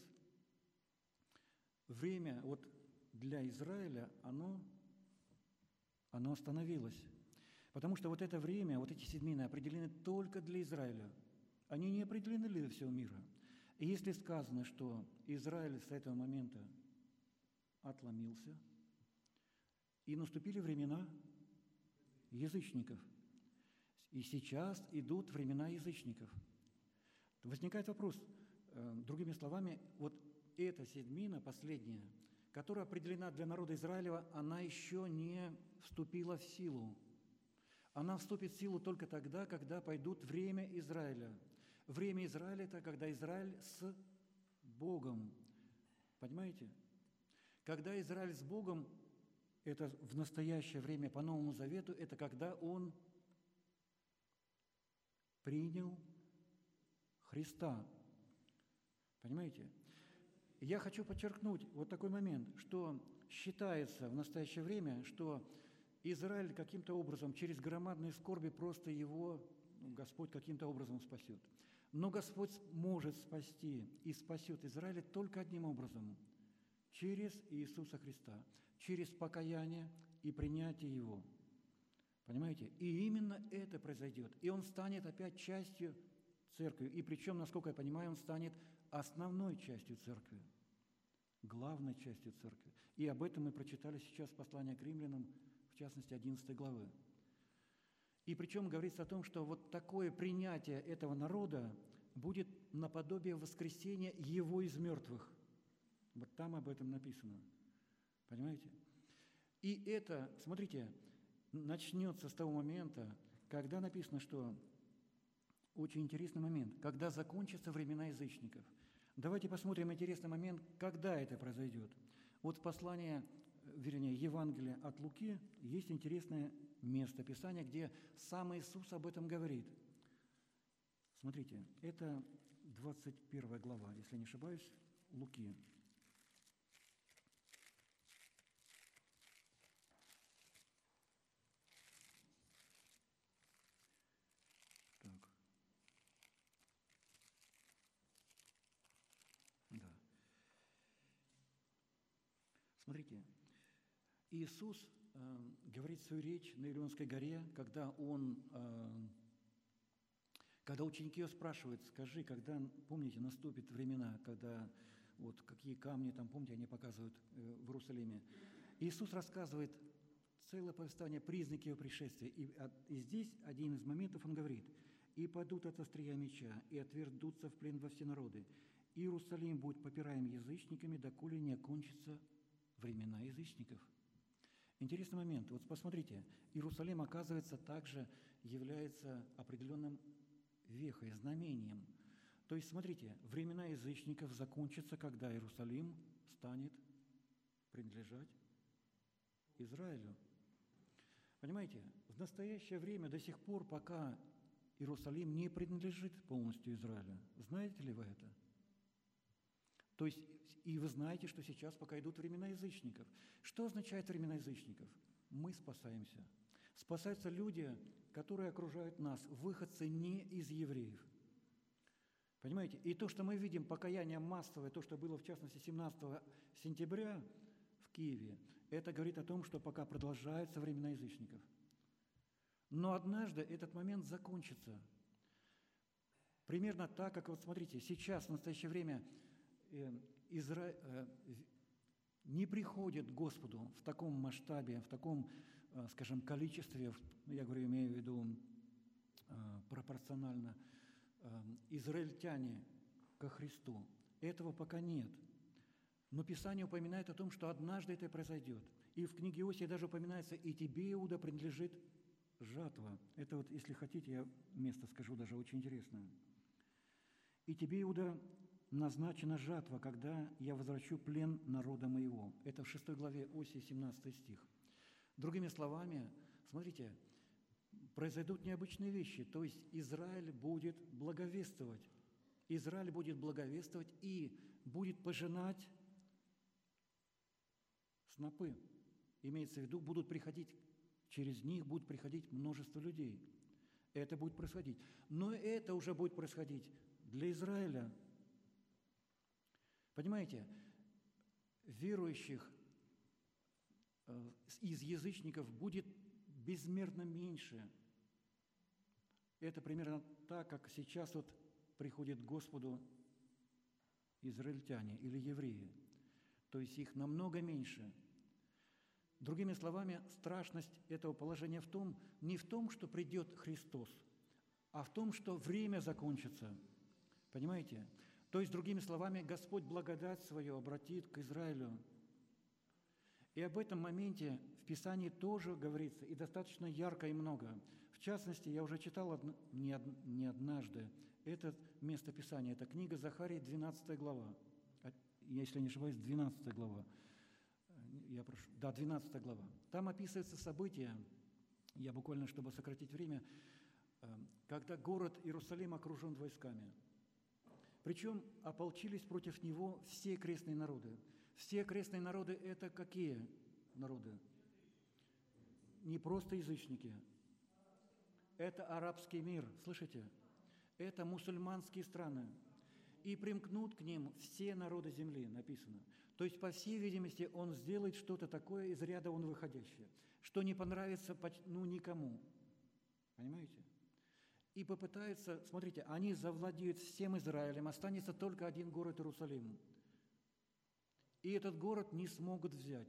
время вот для Израиля, оно остановилось. Потому что вот это время, вот эти седмины определены только для Израиля. Они не определены для всего мира. И если сказано, что Израиль с этого момента отломился, и наступили времена язычников, и сейчас идут времена язычников, то возникает вопрос, другими словами, вот эта седмина, последняя, которая определена для народа Израилева, она еще не вступила в силу. Она вступит в силу только тогда, когда пойдут время Израиля. Время Израиля – это когда Израиль с Богом. Понимаете? Когда Израиль с Богом, это в настоящее время по Новому Завету, это когда он принял Христа. Понимаете? Я хочу подчеркнуть вот такой момент, что считается в настоящее время, что Израиль каким-то образом через громадные скорби просто его Господь каким-то образом спасет. Но Господь может спасти и спасет Израиль только одним образом – через Иисуса Христа, через покаяние и принятие Его. Понимаете? И именно это произойдет. И Он станет опять частью церкви. И причем, насколько я понимаю, Он станет основной частью церкви, главной частью церкви. И об этом мы прочитали сейчас послание к римлянам, в частности, 11 главы. И причем говорится о том, что вот такое принятие этого народа будет наподобие воскресения его из мертвых. Вот там об этом написано. Понимаете? И это, смотрите, начнется с того момента, когда написано, что очень интересный момент, когда закончатся времена язычников. Давайте посмотрим интересный момент, когда это произойдет. Вот в послании, вернее, Евангелие от Луки есть интересное место Писания, где сам Иисус об этом говорит. Смотрите, это 21 глава, если не ошибаюсь, Луки. Так. Да. Смотрите, Иисус говорит свою речь на Илионской горе, когда ученики его спрашивают: скажи, когда, помните, наступят времена, когда вот какие камни там, помните, они показывают в Иерусалиме. Иисус рассказывает целое повествование, признаки его пришествия. И здесь один из моментов он говорит: «И падут от острия меча, и отвердутся в плен во все народы. Иерусалим будет попираем язычниками, доколе не окончатся времена язычников». Интересный момент. Вот посмотрите, Иерусалим, оказывается, также является определенным вехой, знамением. То есть, смотрите, времена язычников закончатся, когда Иерусалим станет принадлежать Израилю. Понимаете, в настоящее время до сих пор, пока Иерусалим не принадлежит полностью Израилю. Знаете ли вы это? То есть, и вы знаете, что сейчас пока идут времена язычников. Что означает времена язычников? Мы спасаемся. Спасаются люди, которые окружают нас, выходцы не из евреев. Понимаете? И то, что мы видим, покаяние массовое, то, что было, в частности, 17 сентября в Киеве, это говорит о том, что пока продолжаются времена язычников. Но однажды этот момент закончится. Примерно так, как, вот смотрите, сейчас, в настоящее время, не приходит к Господу в таком масштабе, в таком, скажем, количестве, я говорю, имею в виду пропорционально, израильтяне ко Христу. Этого пока нет. Но Писание упоминает о том, что однажды это произойдет. И в книге Иосии даже упоминается: «И тебе, Иуда, принадлежит жатва». Это вот, если хотите, я место скажу даже очень интересное. «И тебе, Иуда, назначена жатва, когда я возвращу плен народа моего». Это в 6 главе Осии, 17 стих. Другими словами, смотрите, произойдут необычные вещи, то есть Израиль будет благовествовать Израиль будет благовествовать и будет пожинать снопы. Имеется в виду, будут приходить, через них будут приходить множество людей. Это будет происходить. Но это уже будет происходить для Израиля. Понимаете, верующих из язычников будет безмерно меньше. Это примерно так, как сейчас вот приходят к Господу израильтяне или евреи. То есть их намного меньше. Другими словами, страшность этого положения не в том, что придет Христос, а в том, что время закончится. Понимаете? То есть, другими словами, Господь благодать свою обратит к Израилю. И об этом моменте в Писании тоже говорится, и достаточно ярко и много. В частности, я уже читал не однажды это место Писания. Это книга Захарии, 12 глава. Если не ошибаюсь, 12 глава. 12 глава. Там описывается событие, я буквально, чтобы сократить время, когда город Иерусалим окружен войсками. Причем ополчились против него все крестные народы. Все крестные народы – это какие народы? Не просто язычники. Это арабский мир, слышите? Это мусульманские страны. И примкнут к ним все народы земли, написано. То есть, по всей видимости, он сделает что-то такое из ряда вон выходящее, что не понравится никому. Понимаете? И попытаются, смотрите, они завладеют всем Израилем, останется только один город Иерусалим. И этот город не смогут взять.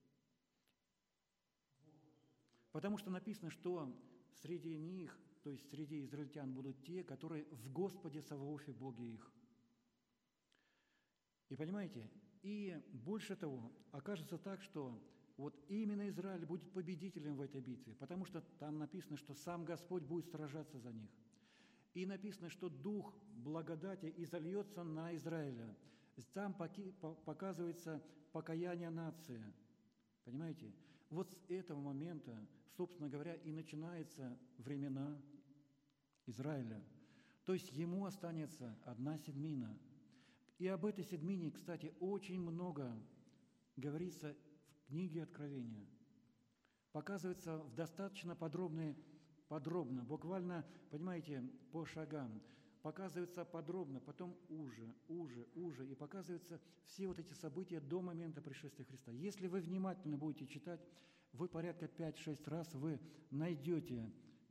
Потому что написано, что среди них, то есть среди израильтян, будут те, которые в Господе Саваофе Боге их. И понимаете, и больше того, окажется так, что вот именно Израиль будет победителем в этой битве, потому что там написано, что сам Господь будет сражаться за них. И написано, что Дух благодати изольется на Израиля. Там показывается покаяние нации. Понимаете? Вот с этого момента, собственно говоря, и начинаются времена Израиля. То есть ему останется 1/7. И об этой седмине, кстати, очень много говорится в книге Откровения. Показывается в достаточно подробно, буквально, понимаете, по шагам. Показывается подробно, потом уже, и показываются все вот эти события до момента пришествия Христа. Если вы внимательно будете читать, вы порядка 5-6 раз вы найдете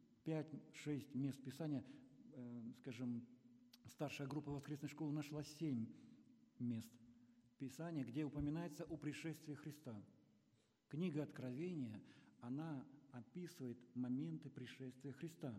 5-6 мест Писания, скажем, старшая группа воскресной школы нашла 7 мест Писания, где упоминается о пришествии Христа. Книга Откровения, она описывает моменты пришествия Христа.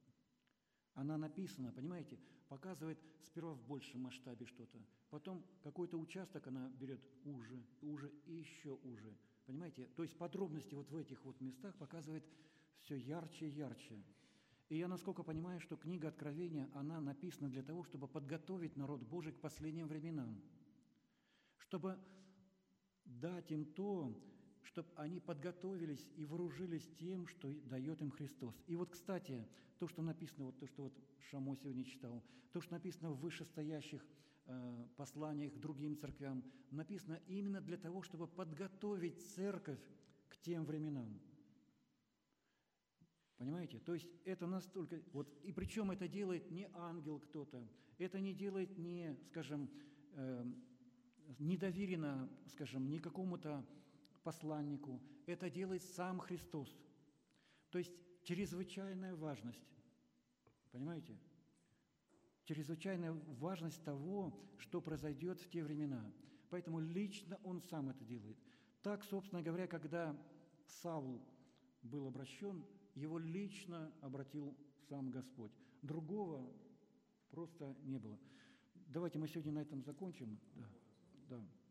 Она написана, понимаете, показывает сперва в большем масштабе что-то, потом какой-то участок она берет уже и еще уже. Понимаете? То есть подробности вот в этих вот местах показывает все ярче и ярче. И я, насколько понимаю, что книга Откровения, она написана для того, чтобы подготовить народ Божий к последним временам, чтобы дать им то, чтобы они подготовились и вооружились тем, что дает им Христос. И вот, кстати, то, что написано, вот то, что вот Шамо сегодня читал, то, что написано в вышестоящих посланиях к другим церквям, написано именно для того, чтобы подготовить церковь к тем временам. Понимаете? То есть это настолько... Вот, и причем это делает не ангел кто-то, это не делает не, скажем, недоверено, скажем, не какому-то посланнику, это делает сам Христос. То есть чрезвычайная важность, понимаете? Чрезвычайная важность того, что произойдет в те времена. Поэтому лично он сам это делает. Так, собственно говоря, когда Савл был обращен, его лично обратил сам Господь. Другого просто не было. Давайте мы сегодня на этом закончим. Да.